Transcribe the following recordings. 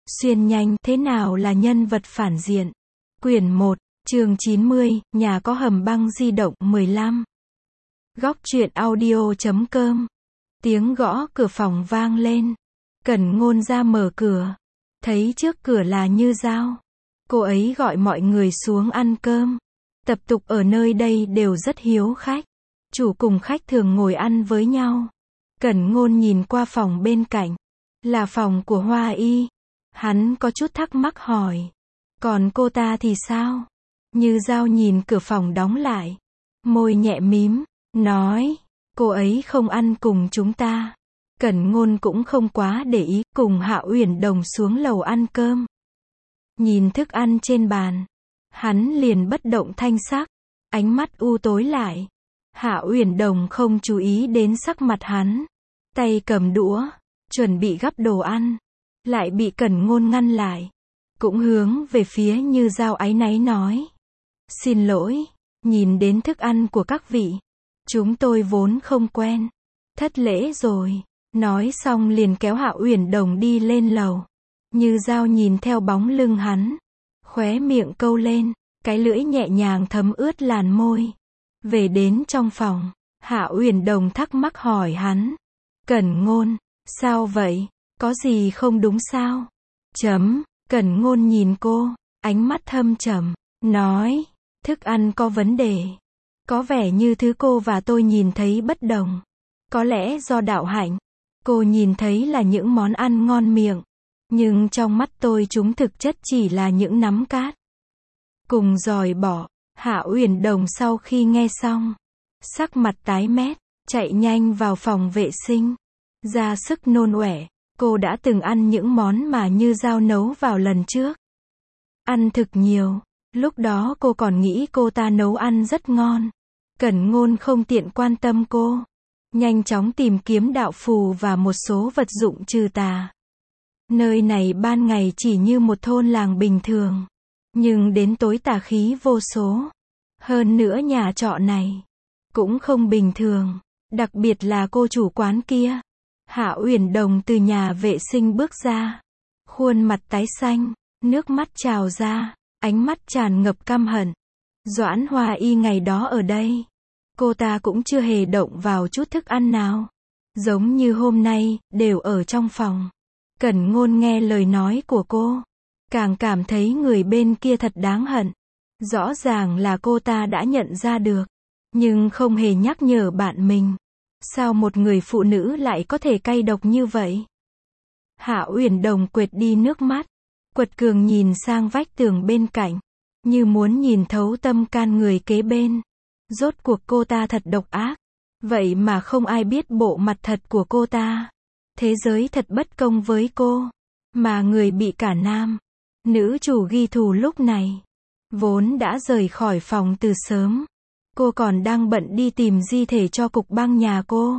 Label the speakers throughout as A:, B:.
A: Xuyên nhanh, thế nào là nhân vật phản diện? Quyển 1, chương 90, nhà có hầm băng di động 15. Góc truyện audio.com. Tiếng gõ cửa phòng vang lên. Cẩn Ngôn ra mở cửa. Thấy trước cửa là Như Dao. Cô ấy gọi mọi người xuống ăn cơm. Tập tục ở nơi đây đều rất hiếu khách. Chủ cùng khách thường ngồi ăn với nhau. Cẩn Ngôn nhìn qua phòng bên cạnh. Là phòng của Hoa Y. Hắn có chút thắc mắc hỏi. Còn cô ta thì sao? Như Dao nhìn cửa phòng đóng lại. Môi nhẹ mím. Nói. Cô ấy không ăn cùng chúng ta. Cẩn Ngôn cũng không quá để ý. Cùng Hạ Uyển Đồng xuống lầu ăn cơm. Nhìn thức ăn trên bàn. Hắn liền bất động thanh sắc. Ánh mắt u tối lại. Hạ Uyển Đồng không chú ý đến sắc mặt hắn. Tay cầm đũa. Chuẩn bị gắp đồ ăn. Lại bị Cẩn Ngôn ngăn lại. Cũng hướng về phía Như Dao áy náy nói. Xin lỗi. Nhìn đến thức ăn của các vị. Chúng tôi vốn không quen. Thất lễ rồi. Nói xong liền kéo Hạ Uyển Đồng đi lên lầu. Như Dao nhìn theo bóng lưng hắn. Khóe miệng câu lên. Cái lưỡi nhẹ nhàng thấm ướt làn môi. Về đến trong phòng. Hạ Uyển Đồng thắc mắc hỏi hắn. Cẩn Ngôn. Sao vậy? Có gì không đúng sao? Cẩn Ngôn nhìn cô. Ánh mắt thâm trầm. Nói. Thức ăn có vấn đề. Có vẻ như thứ cô và tôi nhìn thấy bất đồng. Có lẽ do đạo hạnh. Cô nhìn thấy là những món ăn ngon miệng. Nhưng trong mắt tôi chúng thực chất chỉ là những nắm cát. Cùng dòi bỏ. Hạ Uyển Đồng sau khi nghe xong. Sắc mặt tái mét. Chạy nhanh vào phòng vệ sinh. Ra sức nôn ọe. Cô đã từng ăn những món mà Như Dao nấu vào lần trước. Ăn thực nhiều. Lúc đó cô còn nghĩ cô ta nấu ăn rất ngon. Cẩn Ngôn không tiện quan tâm cô. Nhanh chóng tìm kiếm đạo phù và một số vật dụng trừ tà. Nơi này ban ngày chỉ như một thôn làng bình thường. Nhưng đến tối tà khí vô số. Hơn nữa nhà trọ này cũng không bình thường. Đặc biệt là cô chủ quán kia. Hạ Uyển Đồng từ nhà vệ sinh bước ra. Khuôn mặt tái xanh. Nước mắt trào ra. Ánh mắt tràn ngập căm hận. Doãn Hoa Y ngày đó ở đây. Cô ta cũng chưa hề động vào chút thức ăn nào. Giống như hôm nay, đều ở trong phòng. Cẩn Ngôn nghe lời nói của cô. Càng cảm thấy người bên kia thật đáng hận. Rõ ràng là cô ta đã nhận ra được. Nhưng không hề nhắc nhở bạn mình. Sao một người phụ nữ lại có thể cay độc như vậy? Hạ Uyển Đồng quệt đi nước mắt. Quật cường nhìn sang vách tường bên cạnh. Như muốn nhìn thấu tâm can người kế bên. Rốt cuộc cô ta thật độc ác. Vậy mà không ai biết bộ mặt thật của cô ta. Thế giới thật bất công với cô. Mà người bị cả nam. Nữ chủ ghi thù lúc này. Vốn đã rời khỏi phòng từ sớm. Cô còn đang bận đi tìm di thể cho cục băng nhà cô.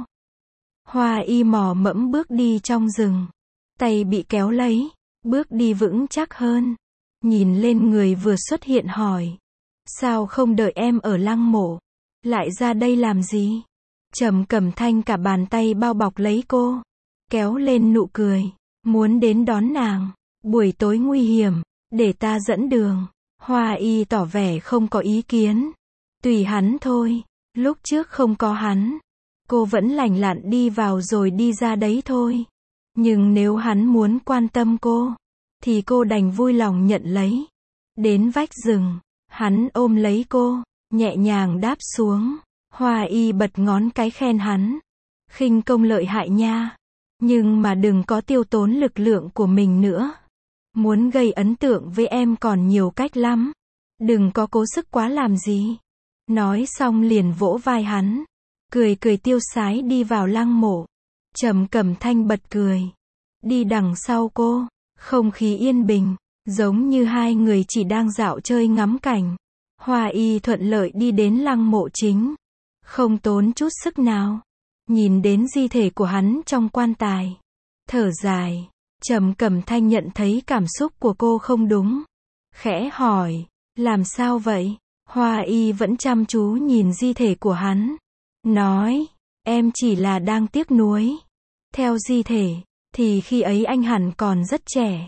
A: Hoa Y mò mẫm bước đi trong rừng. Tay bị kéo lấy. Bước đi vững chắc hơn. Nhìn lên người vừa xuất hiện hỏi. Sao không đợi em ở lăng mộ? Lại ra đây làm gì? Trầm Cẩm Thanh cả bàn tay bao bọc lấy cô. Kéo lên nụ cười. Muốn đến đón nàng. Buổi tối nguy hiểm. Để ta dẫn đường. Hoa Y tỏ vẻ không có ý kiến. Tùy hắn thôi. Lúc trước không có hắn. Cô vẫn lành lặn đi vào rồi đi ra đấy thôi. Nhưng nếu hắn muốn quan tâm cô. Thì cô đành vui lòng nhận lấy. Đến vách rừng. Hắn ôm lấy cô. Nhẹ nhàng đáp xuống. Hoa Y bật ngón cái khen hắn. Khinh công lợi hại nha. Nhưng mà đừng có tiêu tốn lực lượng của mình nữa. Muốn gây ấn tượng với em còn nhiều cách lắm. Đừng có cố sức quá làm gì. Nói xong liền vỗ vai hắn. Cười cười tiêu sái đi vào lăng mộ. Trầm Cẩm Thanh bật cười. Đi đằng sau cô. Không khí yên bình. Giống như hai người chỉ đang dạo chơi ngắm cảnh. Hoa Y thuận lợi đi đến lăng mộ chính. Không tốn chút sức nào. Nhìn đến di thể của hắn trong quan tài. Thở dài. Trầm Cẩm Thanh nhận thấy cảm xúc của cô không đúng. Khẽ hỏi. Làm sao vậy? Hoa Y vẫn chăm chú nhìn di thể của hắn. Nói. Em chỉ là đang tiếc nuối. Theo di thể. Thì khi ấy anh hẳn còn rất trẻ.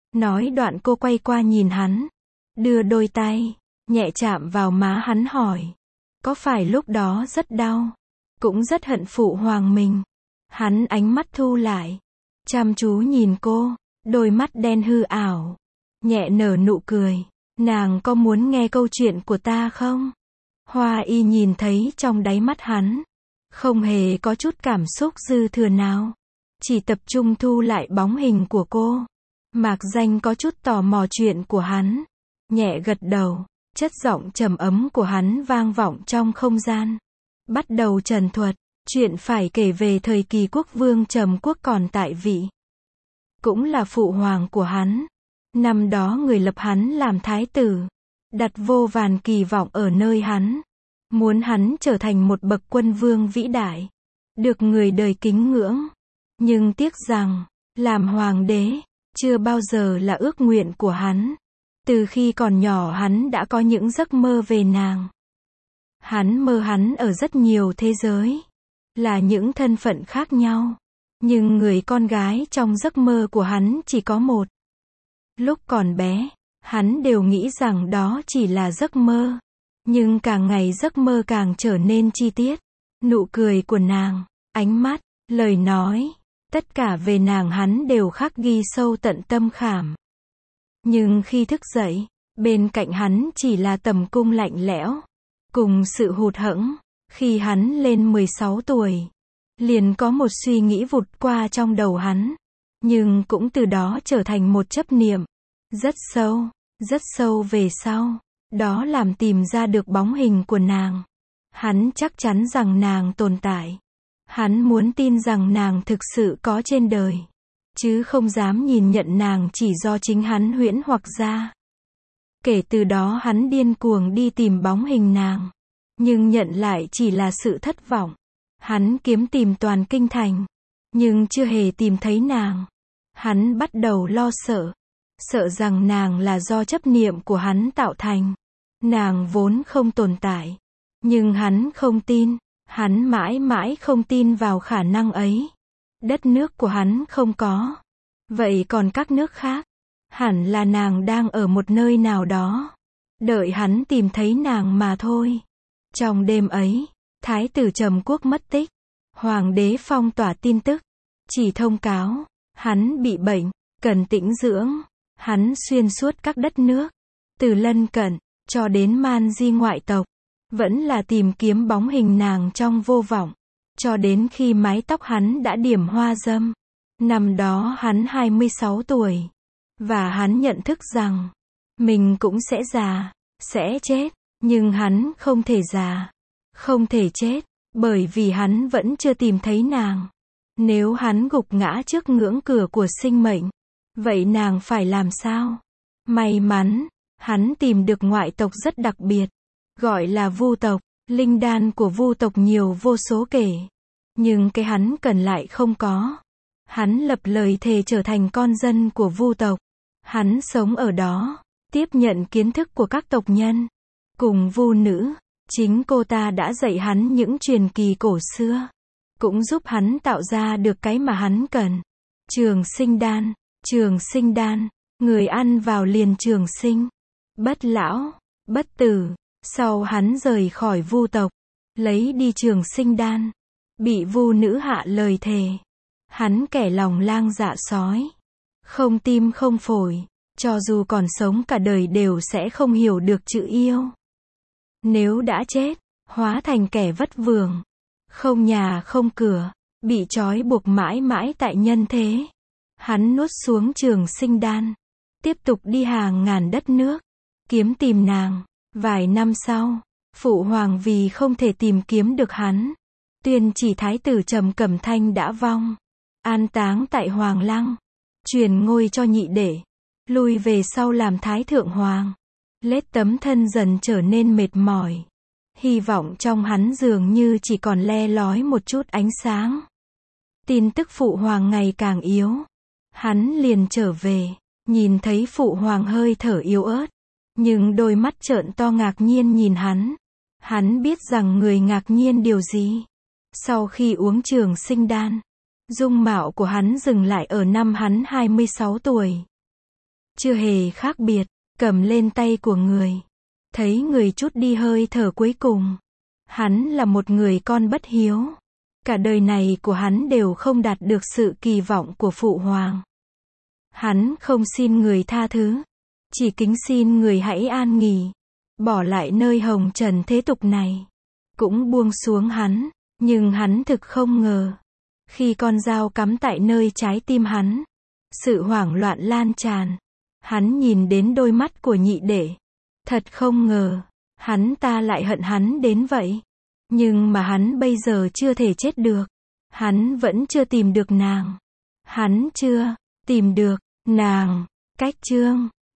A: Nói đoạn cô quay qua nhìn hắn, đưa đôi tay, nhẹ chạm vào má hắn hỏi. Có phải lúc đó rất đau? Cũng rất hận phụ hoàng mình. Hắn ánh mắt thu lại, chăm chú nhìn cô, đôi mắt đen hư ảo, nhẹ nở nụ cười. Nàng có muốn nghe câu chuyện của ta không? Hoa y nhìn thấy trong đáy mắt hắn, không hề có chút cảm xúc dư thừa nào. Chỉ tập trung thu lại bóng hình của cô. Mạc Danh có chút tò mò chuyện của hắn. Nhẹ gật đầu, chất giọng trầm ấm của hắn vang vọng trong không gian. Bắt đầu trần thuật, chuyện phải kể về thời kỳ quốc vương Trầm Quốc còn tại vị. Cũng là phụ hoàng của hắn. Năm đó người lập hắn làm thái tử, đặt vô vàn kỳ vọng ở nơi hắn. Muốn hắn trở thành một bậc quân vương vĩ đại, được người đời kính ngưỡng. Nhưng tiếc rằng, làm hoàng đế, chưa bao giờ là ước nguyện của hắn. Từ khi còn nhỏ hắn đã có những giấc mơ về nàng. Hắn mơ hắn ở rất nhiều thế giới, là những thân phận khác nhau. Nhưng người con gái trong giấc mơ của hắn chỉ có một. Lúc còn bé, hắn đều nghĩ rằng đó chỉ là giấc mơ. Nhưng càng ngày giấc mơ càng trở nên chi tiết. Nụ cười của nàng, ánh mắt, lời nói, tất cả về nàng hắn đều khắc ghi sâu tận tâm khảm. Nhưng khi thức dậy, bên cạnh hắn chỉ là tầm cung lạnh lẽo, cùng sự hụt hẫng. Khi hắn lên 16 tuổi, liền có một suy nghĩ vụt qua trong đầu hắn. Nhưng cũng từ đó trở thành một chấp niệm. Rất sâu về sau. Đó làm tìm ra được bóng hình của nàng. Hắn chắc chắn rằng nàng tồn tại. Hắn muốn tin rằng nàng thực sự có trên đời. Chứ không dám nhìn nhận nàng chỉ do chính hắn huyễn hoặc ra. Kể từ đó hắn điên cuồng đi tìm bóng hình nàng. Nhưng nhận lại chỉ là sự thất vọng. Hắn kiếm tìm toàn kinh thành. Nhưng chưa hề tìm thấy nàng. Hắn bắt đầu lo sợ. Sợ rằng nàng là do chấp niệm của hắn tạo thành. Nàng vốn không tồn tại. Nhưng hắn không tin. Hắn mãi mãi không tin vào khả năng ấy. Đất nước của hắn không có. Vậy còn các nước khác? Hẳn là nàng đang ở một nơi nào đó. Đợi hắn tìm thấy nàng mà thôi. Trong đêm ấy, Thái tử Trầm Quốc mất tích. Hoàng đế phong tỏa tin tức. Chỉ thông cáo, hắn bị bệnh, cần tĩnh dưỡng. Hắn xuyên suốt các đất nước. Từ lân cận, cho đến man di ngoại tộc. Vẫn là tìm kiếm bóng hình nàng trong vô vọng. Cho đến khi mái tóc hắn đã điểm hoa dâm. Năm đó hắn 26 tuổi. Và hắn nhận thức rằng, mình cũng sẽ già, sẽ chết. Nhưng hắn không thể già, không thể chết, bởi vì hắn vẫn chưa tìm thấy nàng. Nếu hắn gục ngã trước ngưỡng cửa của sinh mệnh, vậy nàng phải làm sao? May mắn, hắn tìm được ngoại tộc rất đặc biệt, gọi là Vu tộc. Linh đan của Vu tộc nhiều vô số kể. Nhưng cái hắn cần lại không có. Hắn lập lời thề trở thành con dân của Vu tộc. Hắn sống ở đó, tiếp nhận kiến thức của các tộc nhân. Cùng Vu nữ, chính cô ta đã dạy hắn những truyền kỳ cổ xưa. Cũng giúp hắn tạo ra được cái mà hắn cần. Trường sinh đan, người ăn vào liền trường sinh. Bất lão, bất tử. Sau hắn rời khỏi Vu tộc, lấy đi trường sinh đan. Bị Vu nữ hạ lời thề. Hắn kẻ lòng lang dạ sói. Không tim không phổi. Cho dù còn sống cả đời đều sẽ không hiểu được chữ yêu. Nếu đã chết, hóa thành kẻ vất vưởng. Không nhà không cửa. Bị trói buộc mãi mãi tại nhân thế. Hắn nuốt xuống trường sinh đan. Tiếp tục đi hàng ngàn đất nước. Kiếm tìm nàng. Vài năm sau, phụ hoàng vì không thể tìm kiếm được hắn. Tuyên chỉ thái tử Trầm Cẩm Thanh đã vong. An táng tại Hoàng Lăng. Truyền ngôi cho nhị đệ. Lui về sau làm thái thượng hoàng. Lết tấm thân dần trở nên mệt mỏi. Hy vọng trong hắn dường như chỉ còn le lói một chút ánh sáng. Tin tức phụ hoàng ngày càng yếu. Hắn liền trở về. Nhìn thấy phụ hoàng hơi thở yếu ớt. Nhưng đôi mắt trợn to ngạc nhiên nhìn hắn. Hắn biết rằng người ngạc nhiên điều gì. Sau khi uống trường sinh đan, dung mạo của hắn dừng lại ở năm hắn 26 tuổi. chưa hề khác biệt, cầm lên tay của người. Thấy người chút đi hơi thở cuối cùng. Hắn là một người con bất hiếu. Cả đời này của hắn đều không đạt được sự kỳ vọng của phụ hoàng. Hắn không xin người tha thứ, chỉ kính xin người hãy an nghỉ, bỏ lại nơi hồng trần thế tục này. Cũng buông xuống hắn, nhưng hắn thực không ngờ. Khi con dao cắm tại nơi trái tim hắn, sự hoảng loạn lan tràn. Hắn nhìn đến đôi mắt của nhị đệ. Thật không ngờ, hắn ta lại hận hắn đến vậy. Nhưng mà hắn bây giờ chưa thể chết được. Hắn vẫn chưa tìm được nàng. Hắn chưa tìm được nàng. Cách chương